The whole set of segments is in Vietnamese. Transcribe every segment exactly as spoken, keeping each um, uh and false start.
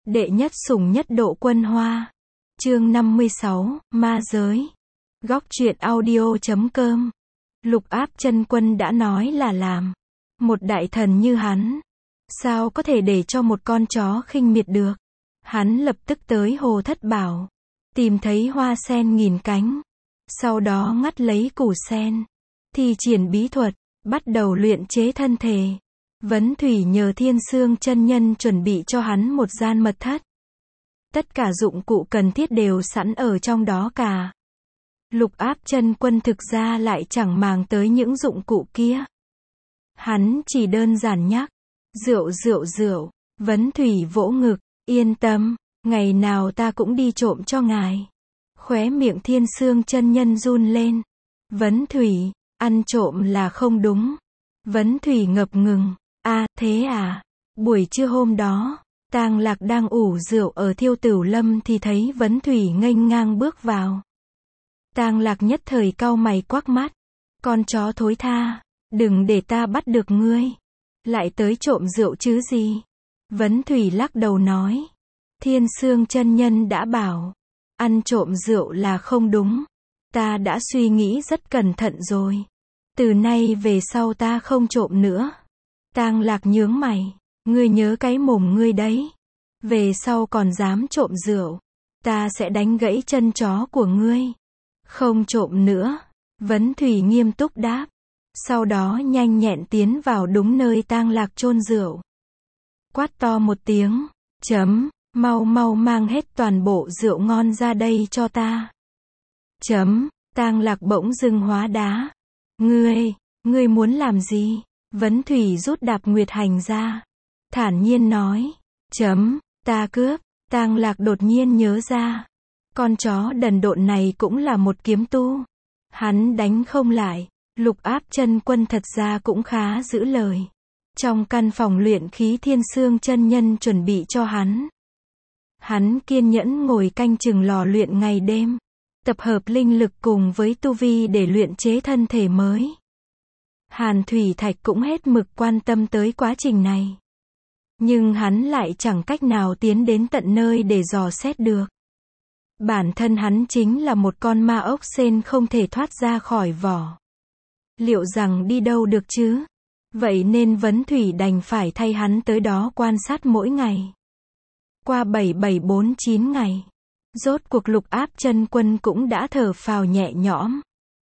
Đệ nhất sủng nhất độ quân hoa. Chương năm mươi sáu, ma giới. Góc truyện audio chấm com. Lục Áp Chân Quân đã nói là làm. Một đại thần như hắn, sao có thể để cho một con chó khinh miệt được. Hắn lập tức tới Hồ Thất Bảo, tìm thấy hoa sen nghìn cánh, sau đó ngắt lấy củ sen, thi triển bí thuật, bắt đầu luyện chế thân thể. Vấn Thủy nhờ Thiên Sương chân nhân chuẩn bị cho hắn một gian mật thất. Tất cả dụng cụ cần thiết đều sẵn ở trong đó cả. Lục Áp Chân Quân thực ra lại chẳng màng tới những dụng cụ kia. Hắn chỉ đơn giản nhắc, rượu rượu rượu, Vấn Thủy vỗ ngực, yên tâm, ngày nào ta cũng đi trộm cho ngài. Khóe miệng Thiên Sương chân nhân run lên. Vấn Thủy, ăn trộm là không đúng. Vấn Thủy ngập ngừng, a thế à, buổi trưa hôm đó, Tang Lạc đang ủ rượu ở Thiêu Tửu Lâm thì thấy Vấn Thủy nghênh ngang bước vào. Tang Lạc nhất thời cau mày quắc mắt, con chó thối tha, đừng để ta bắt được ngươi. Lại tới trộm rượu chứ gì. Vấn Thủy lắc đầu nói, Thiên Sương chân nhân đã bảo, ăn trộm rượu là không đúng. Ta đã suy nghĩ rất cẩn thận rồi. Từ nay về sau ta không trộm nữa. Tang Lạc nhướng mày, ngươi nhớ cái mồm ngươi đấy. Về sau còn dám trộm rượu, ta sẽ đánh gãy chân chó của ngươi. Không trộm nữa. Vấn Thủy nghiêm túc đáp. Sau đó nhanh nhẹn tiến vào đúng nơi Tang Lạc chôn rượu. Quát to một tiếng, chấm, mau mau mang hết toàn bộ rượu ngon ra đây cho ta. Chấm, Tang Lạc bỗng dưng hóa đá. Ngươi, ngươi muốn làm gì? Vấn Thủy rút đạp nguyệt hành ra, thản nhiên nói, chấm, ta cướp. Tang Lạc đột nhiên nhớ ra, con chó đần độn này cũng là một kiếm tu. Hắn đánh không lại. Lục Áp Chân Quân thật ra cũng khá giữ lời. Trong căn phòng luyện khí Thiên Sương chân nhân chuẩn bị cho hắn, hắn kiên nhẫn ngồi canh chừng lò luyện ngày đêm, tập hợp linh lực cùng với tu vi để luyện chế thân thể mới. Hàn Thủy Thạch cũng hết mực quan tâm tới quá trình này. Nhưng hắn lại chẳng cách nào tiến đến tận nơi để dò xét được. Bản thân hắn chính là một con ma ốc sên không thể thoát ra khỏi vỏ. Liệu rằng đi đâu được chứ? Vậy nên Vấn Thủy đành phải thay hắn tới đó quan sát mỗi ngày. Qua bảy bảy bốn chín ngày, rốt cuộc Lục Áp Chân Quân cũng đã thở phào nhẹ nhõm.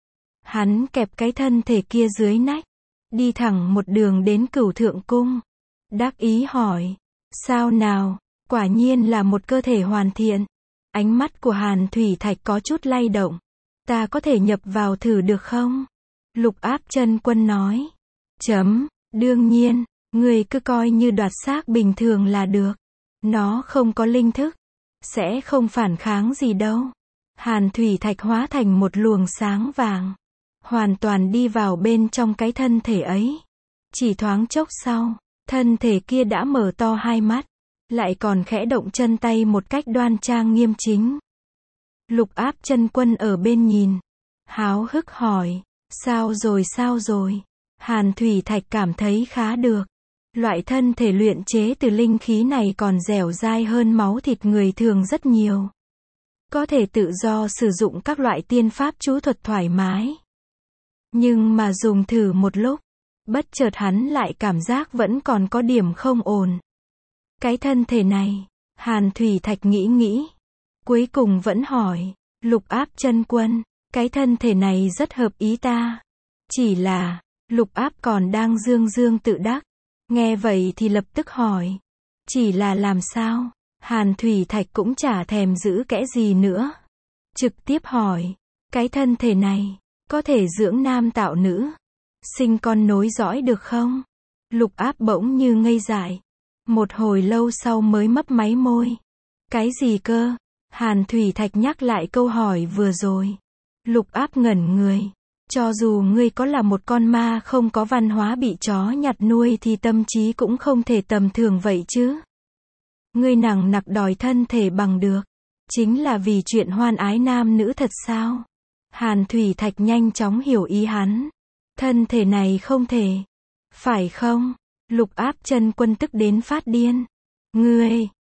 Hắn kẹp cái thân thể kia dưới nách, đi thẳng một đường đến Cửu Thượng Cung. Đắc ý hỏi, sao nào, quả nhiên là một cơ thể hoàn thiện. Ánh mắt của Hàn Thủy Thạch có chút lay động. Ta có thể nhập vào thử được không? Lục Áp Chân Quân nói, chấm, đương nhiên, người cứ coi như đoạt xác bình thường là được. Nó không có linh thức, sẽ không phản kháng gì đâu. Hàn Thủy Thạch hóa thành một luồng sáng vàng, hoàn toàn đi vào bên trong cái thân thể ấy. Chỉ thoáng chốc sau, thân thể kia đã mở to hai mắt, lại còn khẽ động chân tay một cách đoan trang nghiêm chính. Lục Áp Chân Quân ở bên nhìn, háo hức hỏi, sao rồi sao rồi? Hàn Thủy Thạch cảm thấy khá được. Loại thân thể luyện chế từ linh khí này còn dẻo dai hơn máu thịt người thường rất nhiều. Có thể tự do sử dụng các loại tiên pháp chú thuật thoải mái. Nhưng mà dùng thử một lúc, bất chợt hắn lại cảm giác vẫn còn có điểm không ổn. Cái thân thể này, Hàn Thủy Thạch nghĩ nghĩ, cuối cùng vẫn hỏi, Lục Áp Chân Quân, cái thân thể này rất hợp ý ta. Chỉ là, Lục Áp còn đang dương dương tự đắc. Nghe vậy thì lập tức hỏi, chỉ là làm sao? Hàn Thủy Thạch cũng chả thèm giữ kẽ gì nữa. Trực tiếp hỏi, cái thân thể này, có thể dưỡng nam tạo nữ, sinh con nối dõi được không? Lục Áp bỗng như ngây dại. Một hồi lâu sau mới mấp máy môi. Cái gì cơ? Hàn Thủy Thạch nhắc lại câu hỏi vừa rồi. Lục Áp ngẩn người. Cho dù ngươi có là một con ma không có văn hóa bị chó nhặt nuôi thì tâm trí cũng không thể tầm thường vậy chứ. Ngươi nằng nặc đòi thân thể bằng được, chính là vì chuyện hoan ái nam nữ thật sao? Hàn Thủy Thạch nhanh chóng hiểu ý hắn. Thân thể này không thể. Phải không? Lục Áp Chân Quân tức đến phát điên. Ngươi,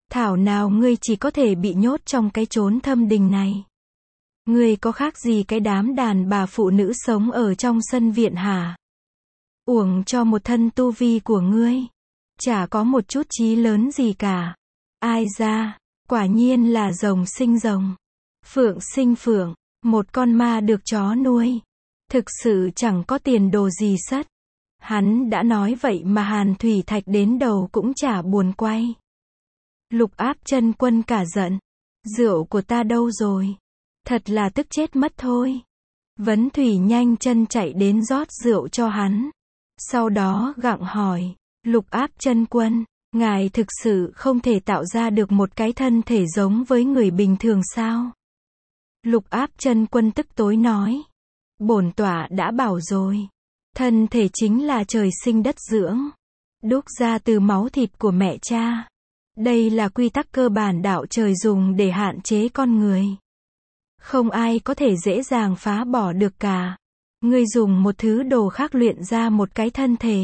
Thảo nào ngươi chỉ có thể bị nhốt trong cái chốn thâm đình này. Ngươi có khác gì cái đám đàn bà phụ nữ sống ở trong sân viện hả? Uổng cho một thân tu vi của ngươi. Chả có một chút chí lớn gì cả. Ai ra, quả nhiên là rồng sinh rồng. Phượng sinh phượng, một con ma được chó nuôi. Thực sự chẳng có tiền đồ gì sất. Hắn đã nói vậy mà Hàn Thủy Thạch đến đầu cũng chả buồn quay. Lục Áp Chân Quân cả giận. Rượu của ta đâu rồi? Thật là tức chết mất thôi. Vấn Thủy nhanh chân chạy đến rót rượu cho hắn. Sau đó gặng hỏi, Lục Áp Chân Quân, ngài thực sự không thể tạo ra được một cái thân thể giống với người bình thường sao? Lục Áp Chân Quân tức tối nói, bổn tọa đã bảo rồi, thân thể chính là trời sinh đất dưỡng, đúc ra từ máu thịt của mẹ cha. Đây là quy tắc cơ bản đạo trời dùng để hạn chế con người. Không ai có thể dễ dàng phá bỏ được cả. Ngươi dùng một thứ đồ khác luyện ra một cái thân thể.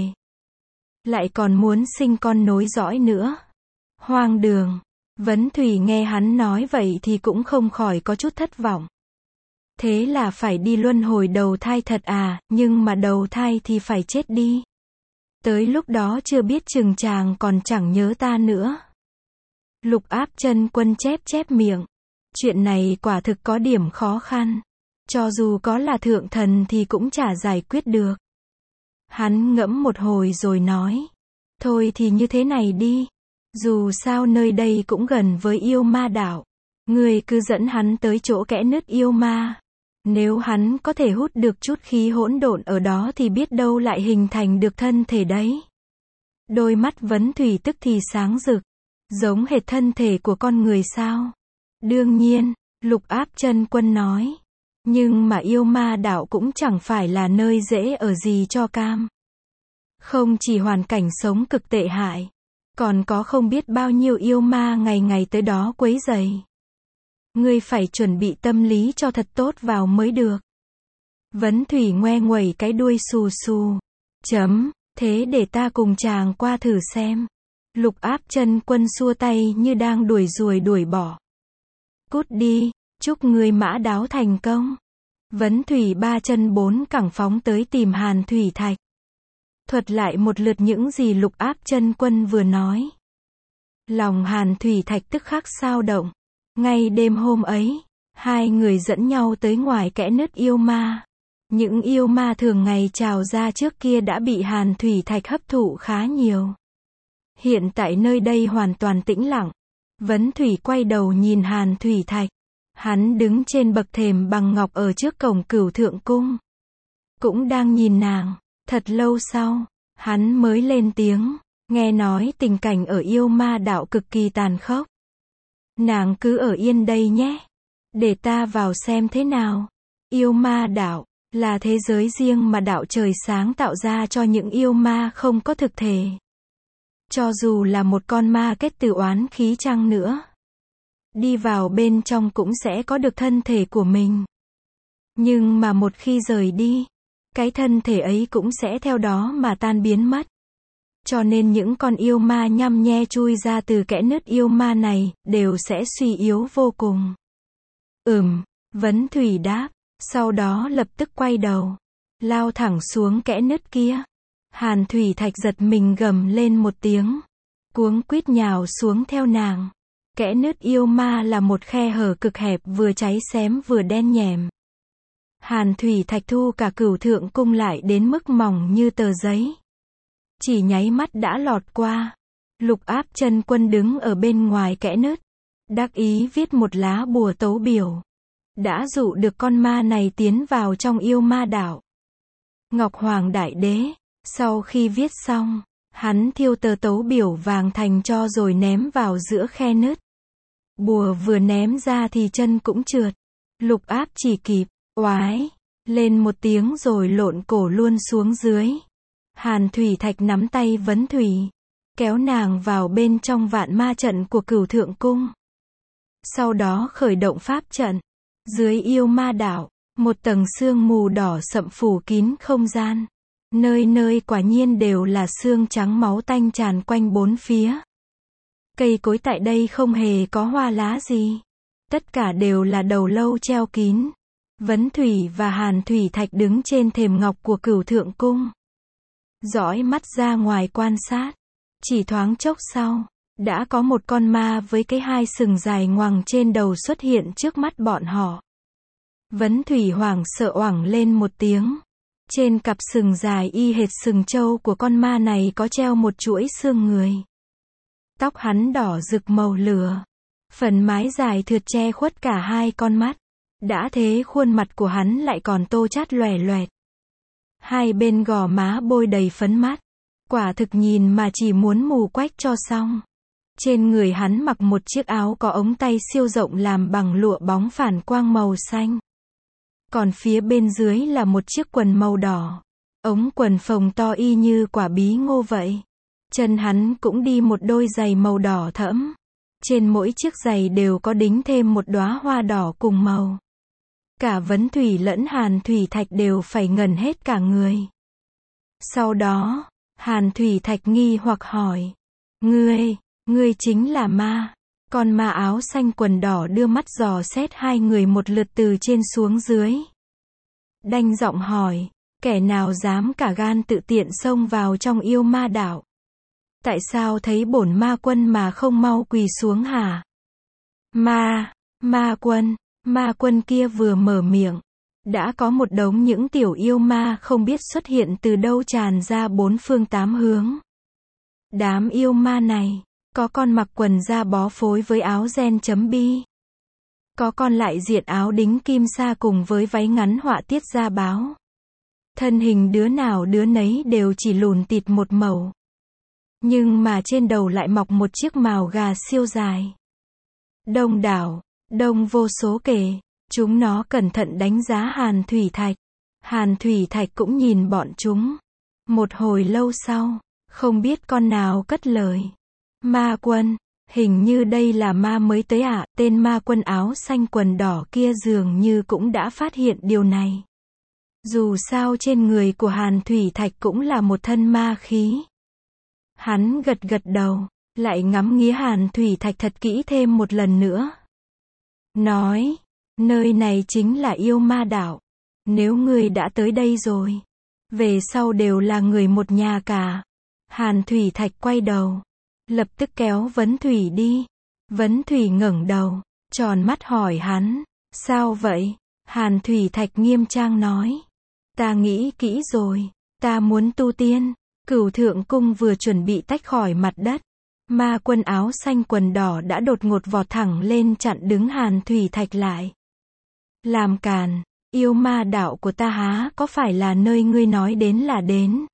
Lại còn muốn sinh con nối dõi nữa. Hoang đường. Vấn Thủy nghe hắn nói vậy thì cũng không khỏi có chút thất vọng. Thế là phải đi luân hồi đầu thai thật à, nhưng mà đầu thai thì phải chết đi. Tới lúc đó chưa biết chừng chàng còn chẳng nhớ ta nữa. Lục Áp Chân Quân chép chép miệng. Chuyện này quả thực có điểm khó khăn. Cho dù có là thượng thần thì cũng chả giải quyết được. Hắn ngẫm một hồi rồi nói. Thôi thì như thế này đi. Dù sao nơi đây cũng gần với yêu ma đảo. Ngươi cứ dẫn hắn tới chỗ kẽ nứt yêu ma. Nếu hắn có thể hút được chút khí hỗn độn ở đó thì biết đâu lại hình thành được thân thể đấy. Đôi mắt Vấn Thủy tức thì sáng rực. Giống hệt thân thể của con người sao? Đương nhiên, Lục Áp Chân Quân nói. Nhưng mà yêu ma đảo cũng chẳng phải là nơi dễ ở gì cho cam. Không chỉ hoàn cảnh sống cực tệ hại, còn có không biết bao nhiêu yêu ma ngày ngày tới đó quấy rầy. Ngươi phải chuẩn bị tâm lý cho thật tốt vào mới được. Vấn Thủy ngoe nguẩy cái đuôi xù xù. Chấm, thế để ta cùng chàng qua thử xem. Lục Áp Chân Quân xua tay như đang đuổi ruồi đuổi bỏ. Cút đi, chúc ngươi mã đáo thành công. Vấn Thủy ba chân bốn cẳng phóng tới tìm Hàn Thủy Thạch. Thuật lại một lượt những gì Lục Áp Chân Quân vừa nói. Lòng Hàn Thủy Thạch tức khắc xao động. Ngay đêm hôm ấy, hai người dẫn nhau tới ngoài kẽ nứt yêu ma. Những yêu ma thường ngày trào ra trước kia đã bị Hàn Thủy Thạch hấp thụ khá nhiều. Hiện tại nơi đây hoàn toàn tĩnh lặng. Vấn Thủy quay đầu nhìn Hàn Thủy Thạch. Hắn đứng trên bậc thềm bằng ngọc ở trước cổng Cửu Thượng Cung. Cũng đang nhìn nàng. Thật lâu sau, hắn mới lên tiếng. Nghe nói tình cảnh ở yêu ma đạo cực kỳ tàn khốc. Nàng cứ ở yên đây nhé. Để ta vào xem thế nào. Yêu ma đạo là thế giới riêng mà đạo trời sáng tạo ra cho những yêu ma không có thực thể. Cho dù là một con ma kết từ oán khí chăng nữa, đi vào bên trong cũng sẽ có được thân thể của mình. Nhưng mà một khi rời đi, cái thân thể ấy cũng sẽ theo đó mà tan biến mất. Cho nên những con yêu ma nhăm nhe chui ra từ kẽ nứt yêu ma này, đều sẽ suy yếu vô cùng. Ừm, Vấn Thủy đáp, sau đó lập tức quay đầu, lao thẳng xuống kẽ nứt kia. Hàn Thủy Thạch giật mình gầm lên một tiếng, cuống quýt nhào xuống theo nàng. Kẽ nứt yêu ma là một khe hở cực hẹp vừa cháy xém vừa đen nhèm. Hàn Thủy Thạch thu cả Cửu Thượng Cung lại đến mức mỏng như tờ giấy. Chỉ nháy mắt đã lọt qua. Lục Áp Chân Quân đứng ở bên ngoài kẽ nứt, đắc ý viết một lá bùa tấu biểu. Đã dụ được con ma này tiến vào trong yêu ma đảo. Ngọc Hoàng Đại Đế, sau khi viết xong, hắn thiêu tờ tấu biểu vàng thành tro rồi ném vào giữa khe nứt. Bùa vừa ném ra thì chân cũng trượt. Lục Áp chỉ kịp, oái, lên một tiếng rồi lộn cổ luôn xuống dưới. Hàn Thủy Thạch nắm tay Vấn Thủy, kéo nàng vào bên trong vạn ma trận của Cửu Thượng Cung. Sau đó khởi động pháp trận. Dưới yêu ma đảo, một tầng sương mù đỏ sậm phủ kín không gian. Nơi nơi quả nhiên đều là xương trắng máu tanh tràn quanh bốn phía. Cây cối tại đây không hề có hoa lá gì. Tất cả đều là đầu lâu treo kín. Vấn Thủy và Hàn Thủy Thạch đứng trên thềm ngọc của Cửu Thượng Cung. Dõi mắt ra ngoài quan sát. Chỉ thoáng chốc sau, đã có một con ma với cái hai sừng dài ngoằng trên đầu xuất hiện trước mắt bọn họ. Vấn Thủy hoảng sợ oảng lên một tiếng. Trên cặp sừng dài y hệt sừng trâu của con ma này có treo một chuỗi xương người. Tóc hắn đỏ rực màu lửa. Phần mái dài thượt che khuất cả hai con mắt. Đã thế khuôn mặt của hắn lại còn tô chát loè loẹt. Hai bên gò má bôi đầy phấn mắt. Quả thực nhìn mà chỉ muốn mù quách cho xong. Trên người hắn mặc một chiếc áo có ống tay siêu rộng làm bằng lụa bóng phản quang màu xanh. Còn phía bên dưới là một chiếc quần màu đỏ. Ống quần phồng to y như quả bí ngô vậy. Chân hắn cũng đi một đôi giày màu đỏ thẫm. Trên mỗi chiếc giày đều có đính thêm một đóa hoa đỏ cùng màu. Cả Vấn Thủy lẫn Hàn Thủy Thạch đều phải ngẩn hết cả người. Sau đó, Hàn Thủy Thạch nghi hoặc hỏi. Ngươi, ngươi chính là ma. Con ma áo xanh quần đỏ đưa mắt dò xét hai người một lượt từ trên xuống dưới. Đanh giọng hỏi, kẻ nào dám cả gan tự tiện xông vào trong yêu ma đảo? Tại sao thấy bổn ma quân mà không mau quỳ xuống hả? Ma, ma quân, ma quân kia vừa mở miệng. Đã có một đống những tiểu yêu ma không biết xuất hiện từ đâu tràn ra bốn phương tám hướng. Đám yêu ma này, có con mặc quần da bó phối với áo ren chấm bi. Có con lại diện áo đính kim sa cùng với váy ngắn họa tiết da báo. Thân hình đứa nào đứa nấy đều chỉ lùn tịt một màu. Nhưng mà trên đầu lại mọc một chiếc mào gà siêu dài. Đông đảo, đông vô số kể. Chúng nó cẩn thận đánh giá Hàn Thủy Thạch. Hàn Thủy Thạch cũng nhìn bọn chúng. Một hồi lâu sau, không biết con nào cất lời. Ma quân, hình như đây là ma mới tới ạ. À? Tên ma quân áo xanh quần đỏ kia dường như cũng đã phát hiện điều này. Dù sao trên người của Hàn Thủy Thạch cũng là một thân ma khí. Hắn gật gật đầu, lại ngắm nghía Hàn Thủy Thạch thật kỹ thêm một lần nữa. Nói, nơi này chính là yêu ma đảo. Nếu ngươi đã tới đây rồi, về sau đều là người một nhà cả. Hàn Thủy Thạch quay đầu, lập tức kéo Vấn Thủy đi. Vấn Thủy ngẩng đầu, tròn mắt hỏi hắn, sao vậy? Hàn Thủy Thạch nghiêm trang nói, ta nghĩ kỹ rồi, ta muốn tu tiên. Cửu Thượng Cung vừa chuẩn bị tách khỏi mặt đất. Ma quân áo xanh quần đỏ đã đột ngột vọt thẳng lên chặn đứng Hàn Thủy Thạch lại. Làm càn, yêu ma đạo của ta há có phải là nơi ngươi nói đến là đến?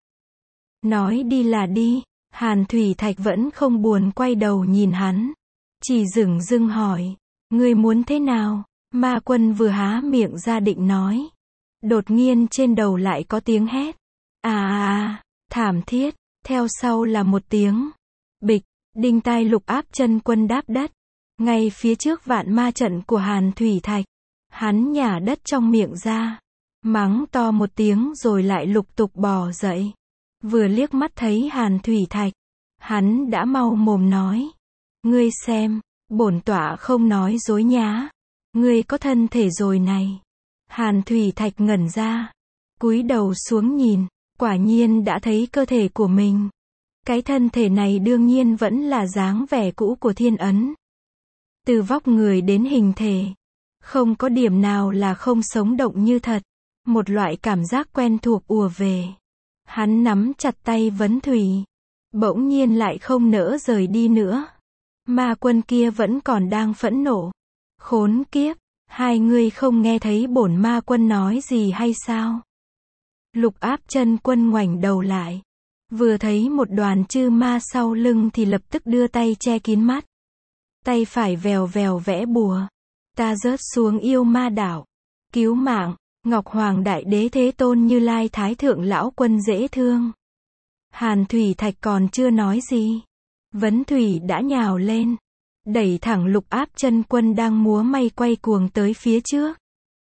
Nói đi là đi. Hàn Thủy Thạch vẫn không buồn quay đầu nhìn hắn. Chỉ dửng dưng hỏi, ngươi muốn thế nào? Ma quân vừa há miệng ra định nói. Đột nhiên trên đầu lại có tiếng hét. À à à, thảm thiết, theo sau là một tiếng. Bịch, đinh tai Lục Áp Chân Quân đáp đất. Ngay phía trước vạn ma trận của Hàn Thủy Thạch. Hắn nhả đất trong miệng ra. Mắng to một tiếng rồi lại lục tục bò dậy. Vừa liếc mắt thấy Hàn Thủy Thạch. Hắn đã mau mồm nói. Ngươi xem, bổn tọa không nói dối nhá. Ngươi có thân thể rồi này. Hàn Thủy Thạch ngẩn ra. Cúi đầu xuống nhìn. Quả nhiên đã thấy cơ thể của mình. Cái thân thể này đương nhiên vẫn là dáng vẻ cũ của Thiên Ấn. Từ vóc người đến hình thể. Không có điểm nào là không sống động như thật. Một loại cảm giác quen thuộc ùa về. Hắn nắm chặt tay Vấn Thủy. Bỗng nhiên lại không nỡ rời đi nữa. Ma quân kia vẫn còn đang phẫn nộ. Khốn kiếp, hai ngươi không nghe thấy bổn ma quân nói gì hay sao? Lục Áp Chân Quân ngoảnh đầu lại. Vừa thấy một đoàn chư ma sau lưng thì lập tức đưa tay che kín mắt. Tay phải vèo vèo vẽ bùa. Ta rớt xuống yêu ma đảo. Cứu mạng, Ngọc Hoàng Đại Đế Thế Tôn Như Lai Thái Thượng Lão Quân dễ thương. Hàn Thủy Thạch còn chưa nói gì. Vấn Thủy đã nhào lên. Đẩy thẳng Lục Áp Chân Quân đang múa may quay cuồng tới phía trước.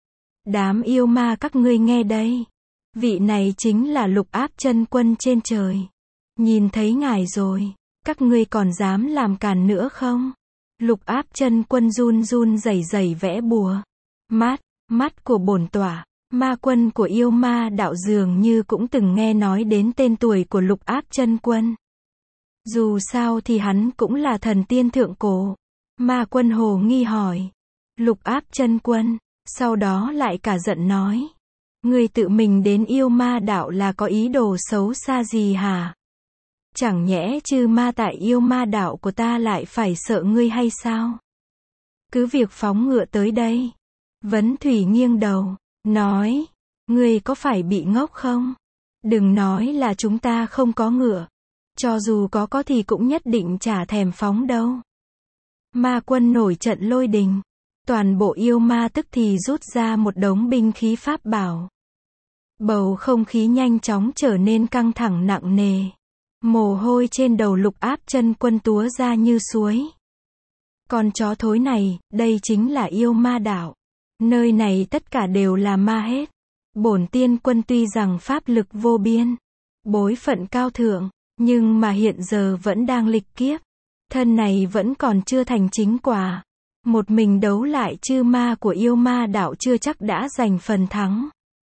Đám yêu ma các ngươi nghe đây. Vị này chính là Lục Áp Chân Quân trên trời. Nhìn thấy ngài rồi. Các ngươi còn dám làm càn nữa không? Lục Áp Chân Quân run run rẩy rẩy vẽ bùa. Mắt, mắt của bổn tọa, ma quân của yêu ma đạo dường như cũng từng nghe nói đến tên tuổi của Lục Áp Chân Quân. Dù sao thì hắn cũng là thần tiên thượng cổ. Ma quân hồ nghi hỏi. Lục Áp Chân Quân, sau đó lại cả giận nói. Ngươi tự mình đến yêu ma đạo là có ý đồ xấu xa gì hả? Chẳng nhẽ chư ma tại yêu ma đạo của ta lại phải sợ ngươi hay sao? Cứ việc phóng ngựa tới đây. Vấn Thủy nghiêng đầu, nói. Ngươi có phải bị ngốc không? Đừng nói là chúng ta không có ngựa. Cho dù có có thì cũng nhất định chả thèm phóng đâu. Ma quân nổi trận lôi đình. Toàn bộ yêu ma tức thì rút ra một đống binh khí pháp bảo. Bầu không khí nhanh chóng trở nên căng thẳng nặng nề. Mồ hôi trên đầu Lục Áp Chân Quân túa ra như suối. Con chó thối này, đây chính là yêu ma đạo. Nơi này tất cả đều là ma hết. Bổn tiên quân tuy rằng pháp lực vô biên, bối phận cao thượng, nhưng mà hiện giờ vẫn đang lịch kiếp. Thân này vẫn còn chưa thành chính quả. Một mình đấu lại chư ma của yêu ma đạo chưa chắc đã giành phần thắng.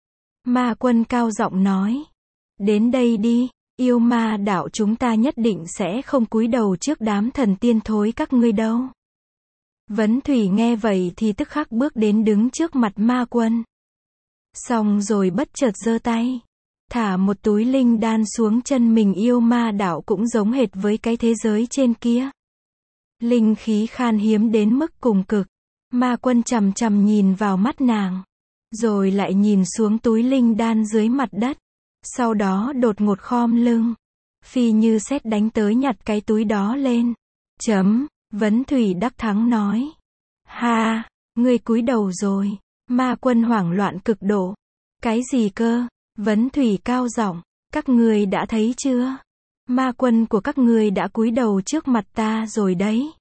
Ma quân cao giọng nói. Đến đây đi, yêu ma đạo chúng ta nhất định sẽ không cúi đầu trước đám thần tiên thối các ngươi đâu. Vấn Thủy nghe vậy thì tức khắc bước đến đứng trước mặt ma quân. Xong rồi bất chợt giơ tay. Thả một túi linh đan xuống chân mình. Yêu ma đạo cũng giống hệt với cái thế giới trên kia. Linh khí khan hiếm đến mức cùng cực. Ma quân chằm chằm nhìn vào mắt nàng. Rồi lại nhìn xuống túi linh đan dưới mặt đất. Sau đó đột ngột khom lưng. Phi như sét đánh tới nhặt cái túi đó lên. Chấm, Vấn Thủy đắc thắng nói. Ha, ngươi cúi đầu rồi. Ma quân hoảng loạn cực độ. Cái gì cơ? Vấn Thủy cao giọng. Các ngươi đã thấy chưa? Ma quân của các ngươi đã cúi đầu trước mặt ta rồi đấy.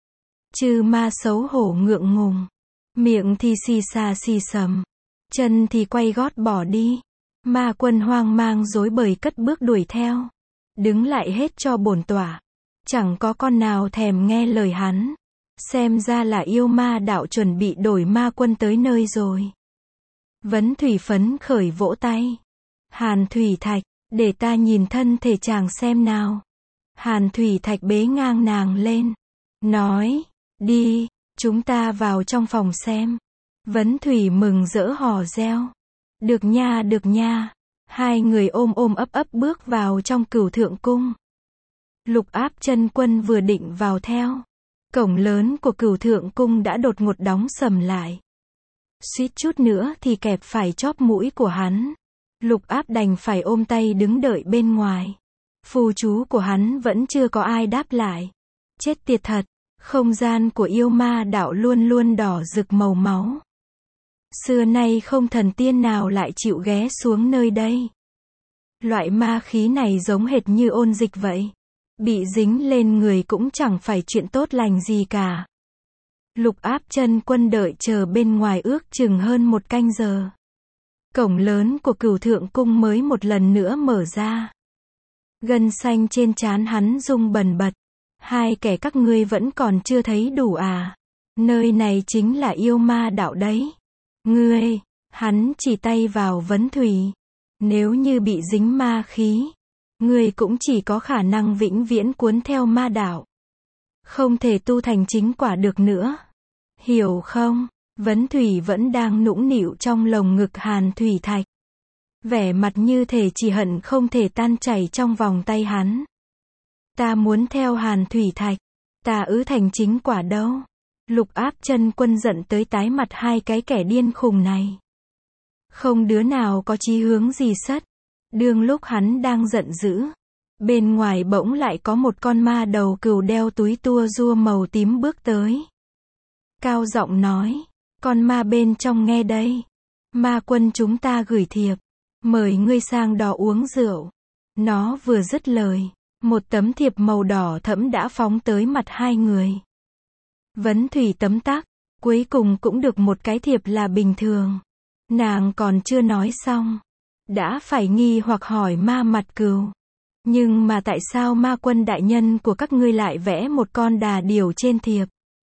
Chư ma xấu hổ ngượng ngùng. Miệng thì xì xà xì sầm. Chân thì quay gót bỏ đi. Ma quân hoang mang rối bời cất bước đuổi theo. Đứng lại hết cho bổn tọa. Chẳng có con nào thèm nghe lời hắn. Xem ra là yêu ma đạo chuẩn bị đổi ma quân tới nơi rồi. Vấn Thủy phấn khởi vỗ tay. Hàn Thủy Thạch, để ta nhìn thân thể chàng xem nào. Hàn Thủy Thạch bế ngang nàng lên. Nói, đi, chúng ta vào trong phòng xem. Vấn Thủy mừng rỡ hò reo. Được nha, được nha. Hai người ôm ôm ấp ấp bước vào trong Cửu Thượng Cung. Lục Áp Chân Quân vừa định vào theo. Cổng lớn của Cửu Thượng Cung đã đột ngột đóng sầm lại. Suýt chút nữa thì kẹp phải chóp mũi của hắn. Lục Áp đành phải ôm tay đứng đợi bên ngoài. Phù chú của hắn vẫn chưa có ai đáp lại. Chết tiệt thật, không gian của yêu ma đạo luôn luôn đỏ rực màu máu. Xưa nay không thần tiên nào lại chịu ghé xuống nơi đây. Loại ma khí này giống hệt như ôn dịch vậy. Bị dính lên người cũng chẳng phải chuyện tốt lành gì cả. Lục Áp Chân Quân đợi chờ bên ngoài ước chừng hơn một canh giờ. Cổng lớn của Cửu Thượng Cung mới một lần nữa mở ra. Gân xanh trên trán hắn rung bần bật. Hai kẻ các ngươi vẫn còn chưa thấy đủ à? Nơi này chính là yêu ma đạo đấy. Ngươi, hắn chỉ tay vào Vấn Thủy. Nếu như bị dính ma khí, ngươi cũng chỉ có khả năng vĩnh viễn cuốn theo ma đạo. Không thể tu thành chính quả được nữa. Hiểu không? Vấn Thủy vẫn đang nũng nịu trong lồng ngực Hàn Thủy Thạch. Vẻ mặt như thể chỉ hận không thể tan chảy trong vòng tay hắn. Ta muốn theo Hàn Thủy Thạch. Ta ứ thành chính quả đâu. Lục Áp Chân Quân giận tới tái mặt hai cái kẻ điên khùng này. Không đứa nào có chí hướng gì sất. Đương lúc hắn đang giận dữ, bên ngoài bỗng lại có một con ma đầu cừu đeo túi tua rua màu tím bước tới. Cao giọng nói, con ma bên trong nghe đây. Ma quân chúng ta gửi thiệp, mời ngươi sang đó uống rượu. Nó vừa dứt lời, một tấm thiệp màu đỏ thẫm đã phóng tới mặt hai người. Vấn Thủy tấm tắc, cuối cùng cũng được một cái thiệp là bình thường. Nàng còn chưa nói xong, đã phải nghi hoặc hỏi ma mặt cừu. Nhưng mà tại sao ma quân đại nhân của các ngươi lại vẽ một con đà điểu trên thiệp?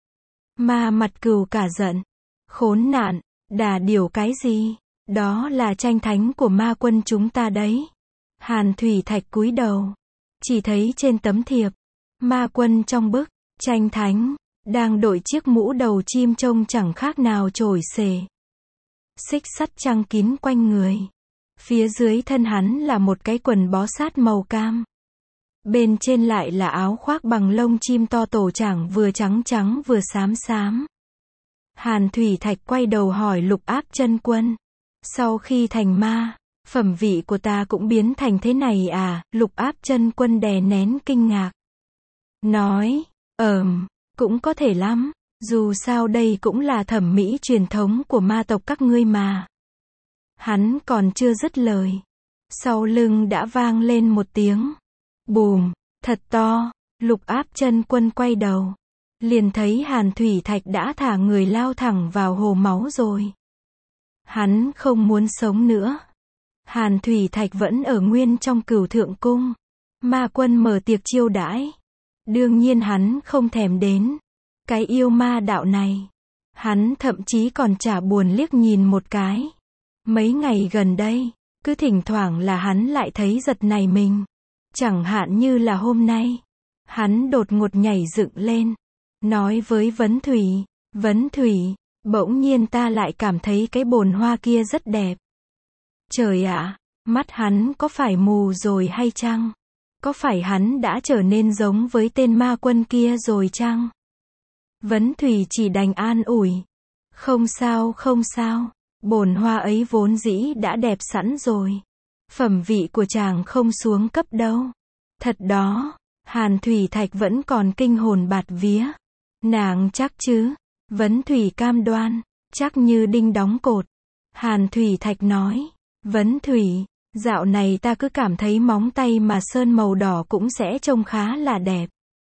Ma mặt cừu cả giận. Khốn nạn, đà điểu cái gì? Đó là tranh thánh của ma quân chúng ta đấy. Hàn Thủy Thạch cúi đầu. Chỉ thấy trên tấm thiệp, ma quân trong bức, tranh thánh, đang đội chiếc mũ đầu chim trông chẳng khác nào chổi xề. Xích sắt trăng kín quanh người. Phía dưới thân hắn là một cái quần bó sát màu cam. Bên trên lại là áo khoác bằng lông chim to tổ chảng vừa trắng trắng vừa xám xám. Hàn Thủy Thạch quay đầu hỏi Lục Áp Chân Quân. Sau khi thành ma, phẩm vị của ta cũng biến thành thế này à? Lục Áp Chân Quân đè nén kinh ngạc. Nói, ờm, cũng có thể lắm. Dù sao đây cũng là thẩm mỹ truyền thống của ma tộc các ngươi mà. Hắn còn chưa dứt lời. Sau lưng đã vang lên một tiếng. Bùm, thật to. Lục Áp Chân Quân quay đầu. Liền thấy Hàn Thủy Thạch đã thả người lao thẳng vào hồ máu rồi. Hắn không muốn sống nữa. Hàn Thủy Thạch vẫn ở nguyên trong Cửu Thượng Cung. Ma quân mở tiệc chiêu đãi. Đương nhiên hắn không thèm đến. Cái yêu ma đạo này. Hắn thậm chí còn chả buồn liếc nhìn một cái. Mấy ngày gần đây, cứ thỉnh thoảng là hắn lại thấy giật nảy mình. Chẳng hạn như là hôm nay. Hắn đột ngột nhảy dựng lên. Nói với Vấn Thủy. Vấn Thủy, bỗng nhiên ta lại cảm thấy cái bồn hoa kia rất đẹp. Trời ạ, mắt hắn có phải mù rồi hay chăng? Có phải hắn đã trở nên giống với tên ma quân kia rồi chăng? Vấn Thủy chỉ đành an ủi. Không sao không sao, bồn hoa ấy vốn dĩ đã đẹp sẵn rồi. Phẩm vị của chàng không xuống cấp đâu. Thật đó, Hàn Thủy Thạch vẫn còn kinh hồn bạt vía. Nàng chắc chứ? Vấn Thủy cam đoan, chắc như đinh đóng cột. Hàn Thủy Thạch nói, Vấn Thủy, dạo này ta cứ cảm thấy móng tay mà sơn màu đỏ cũng sẽ trông khá là đẹp.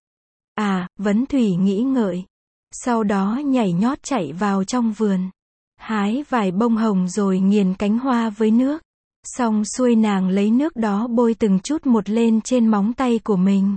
À, Vấn Thủy nghĩ ngợi. Sau đó nhảy nhót chạy vào trong vườn. Hái vài bông hồng rồi nghiền cánh hoa với nước. Xong xuôi nàng lấy nước đó bôi từng chút một lên trên móng tay của mình.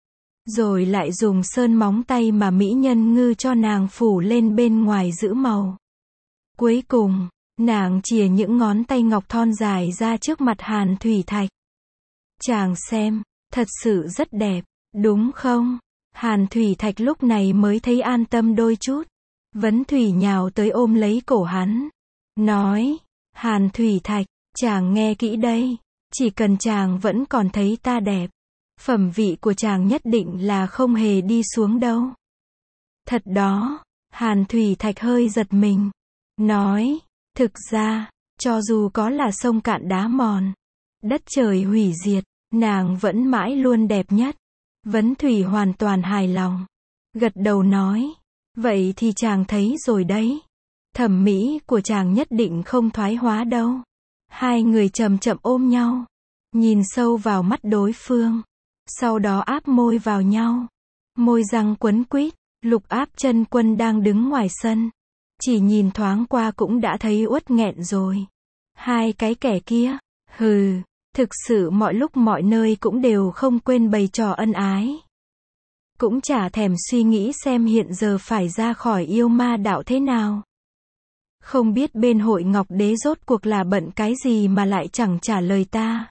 Rồi lại dùng sơn móng tay mà mỹ nhân ngư cho nàng phủ lên bên ngoài giữ màu. Cuối cùng, nàng chìa những ngón tay ngọc thon dài ra trước mặt Hàn Thủy Thạch. Chàng xem, thật sự rất đẹp, đúng không? Hàn Thủy Thạch lúc này mới thấy an tâm đôi chút. Vấn Thủy nhào tới ôm lấy cổ hắn. Nói, Hàn Thủy Thạch, chàng nghe kỹ đây. Chỉ cần chàng vẫn còn thấy ta đẹp. Phẩm vị của chàng nhất định là không hề đi xuống đâu. Thật đó, Hàn Thủy Thạch hơi giật mình. Nói, thực ra, cho dù có là sông cạn đá mòn, đất trời hủy diệt, nàng vẫn mãi luôn đẹp nhất. Vấn Thủy hoàn toàn hài lòng. Gật đầu nói, vậy thì chàng thấy rồi đấy. Thẩm mỹ của chàng nhất định không thoái hóa đâu. Hai người chậm chậm ôm nhau. Nhìn sâu vào mắt đối phương. Sau đó áp môi vào nhau. Môi răng quấn quýt. Lục Áp Chân Quân đang đứng ngoài sân. Chỉ nhìn thoáng qua cũng đã thấy uất nghẹn rồi. Hai cái kẻ kia, hừ, thực sự mọi lúc mọi nơi cũng đều không quên bày trò ân ái. Cũng chả thèm suy nghĩ xem hiện giờ phải ra khỏi yêu ma đạo thế nào. Không biết bên Hội Ngọc Đế rốt cuộc là bận cái gì mà lại chẳng trả lời ta.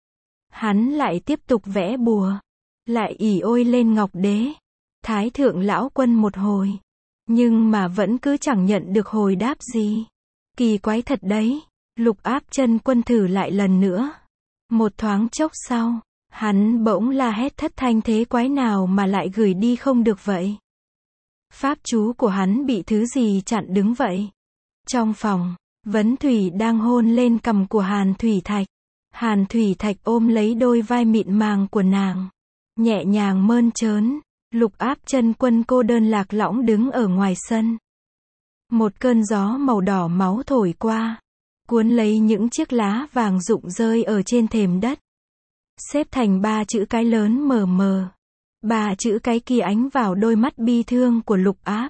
Hắn lại tiếp tục vẽ bùa. Lại ỉ ôi lên Ngọc Đế. Thái thượng lão quân một hồi. Nhưng mà vẫn cứ chẳng nhận được hồi đáp gì. Kỳ quái thật đấy. Lục Áp Chân Quân thử lại lần nữa. Một thoáng chốc sau, hắn bỗng la hét thất thanh thế quái nào mà lại gửi đi không được vậy. Pháp chú của hắn bị thứ gì chặn đứng vậy. Trong phòng, Vấn Thủy đang hôn lên cằm của Hàn Thủy Thạch. Hàn Thủy Thạch ôm lấy đôi vai mịn màng của nàng. Nhẹ nhàng mơn trớn. Lục Áp Chân Quân cô đơn lạc lõng đứng ở ngoài sân. Một cơn gió màu đỏ máu thổi qua. Cuốn lấy những chiếc lá vàng rụng rơi ở trên thềm đất. Xếp thành ba chữ cái lớn mờ mờ. Ba chữ cái kia ánh vào đôi mắt bi thương của Lục Áp.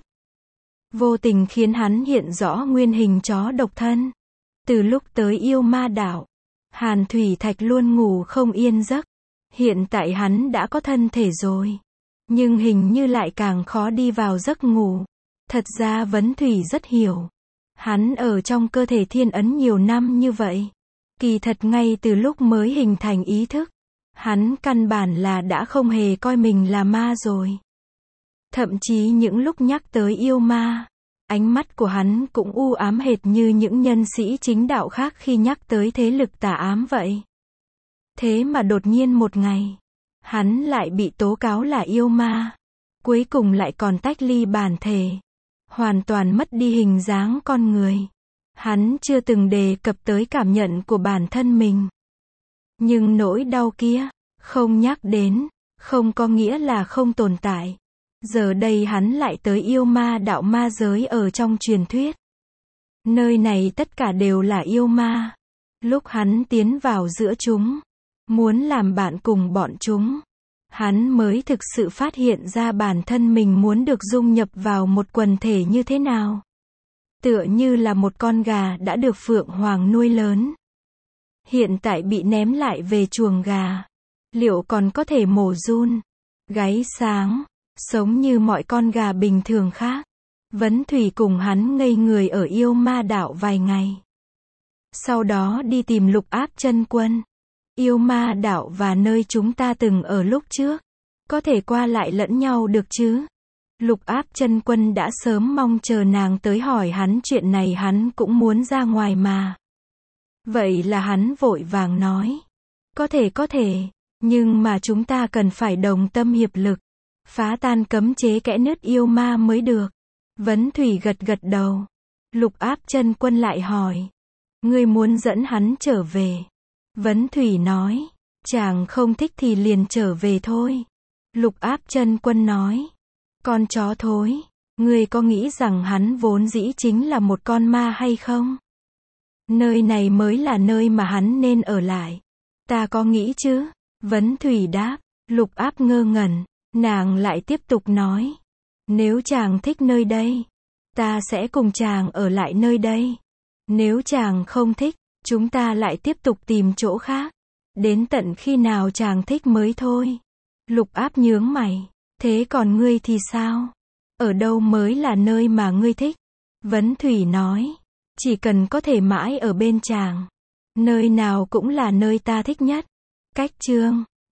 Vô tình khiến hắn hiện rõ nguyên hình chó độc thân. Từ lúc tới yêu ma đảo, Hàn Thủy Thạch luôn ngủ không yên giấc. Hiện tại hắn đã có thân thể rồi. Nhưng hình như lại càng khó đi vào giấc ngủ. Thật ra Vấn Thủy rất hiểu. Hắn ở trong cơ thể Thiên Ấn nhiều năm như vậy. Kỳ thật ngay từ lúc mới hình thành ý thức, hắn căn bản là đã không hề coi mình là ma rồi. Thậm chí những lúc nhắc tới yêu ma, ánh mắt của hắn cũng u ám hệt như những nhân sĩ chính đạo khác khi nhắc tới thế lực tà ám vậy. Thế mà đột nhiên một ngày, hắn lại bị tố cáo là yêu ma. Cuối cùng lại còn tách ly bản thể. Hoàn toàn mất đi hình dáng con người. Hắn chưa từng đề cập tới cảm nhận của bản thân mình. Nhưng nỗi đau kia, không nhắc đến, không có nghĩa là không tồn tại. Giờ đây hắn lại tới yêu ma đạo ma giới ở trong truyền thuyết. Nơi này tất cả đều là yêu ma. Lúc hắn tiến vào giữa chúng, muốn làm bạn cùng bọn chúng, hắn mới thực sự phát hiện ra bản thân mình muốn được dung nhập vào một quần thể như thế nào. Tựa như là một con gà đã được Phượng Hoàng nuôi lớn. Hiện tại bị ném lại về chuồng gà. Liệu còn có thể mổ giun, gáy sáng, sống như mọi con gà bình thường khác. Vấn Thủy cùng hắn ngây người ở yêu ma đạo vài ngày. Sau đó đi tìm Lục Áp Chân Quân. Yêu ma đạo và nơi chúng ta từng ở lúc trước, có thể qua lại lẫn nhau được chứ? Lục Áp Chân Quân đã sớm mong chờ nàng tới hỏi hắn chuyện này, hắn cũng muốn ra ngoài mà. Vậy là hắn vội vàng nói. Có thể có thể, nhưng mà chúng ta cần phải đồng tâm hiệp lực, phá tan cấm chế kẽ nứt yêu ma mới được. Vấn Thủy gật gật đầu. Lục Áp Chân Quân lại hỏi. Ngươi muốn dẫn hắn trở về? Vấn Thủy nói. Chàng không thích thì liền trở về thôi. Lục Áp Chân Quân nói. Con chó thối, ngươi có nghĩ rằng hắn vốn dĩ chính là một con ma hay không? Nơi này mới là nơi mà hắn nên ở lại. Ta có nghĩ chứ? Vấn Thủy đáp. Lục Áp ngơ ngẩn, nàng lại tiếp tục nói. Nếu chàng thích nơi đây, ta sẽ cùng chàng ở lại nơi đây. Nếu chàng không thích, chúng ta lại tiếp tục tìm chỗ khác. Đến tận khi nào chàng thích mới thôi. Lục Áp nhướng mày. Thế còn ngươi thì sao? Ở đâu mới là nơi mà ngươi thích? Vấn Thủy nói. Chỉ cần có thể mãi ở bên chàng. Nơi nào cũng là nơi ta thích nhất. Cách chương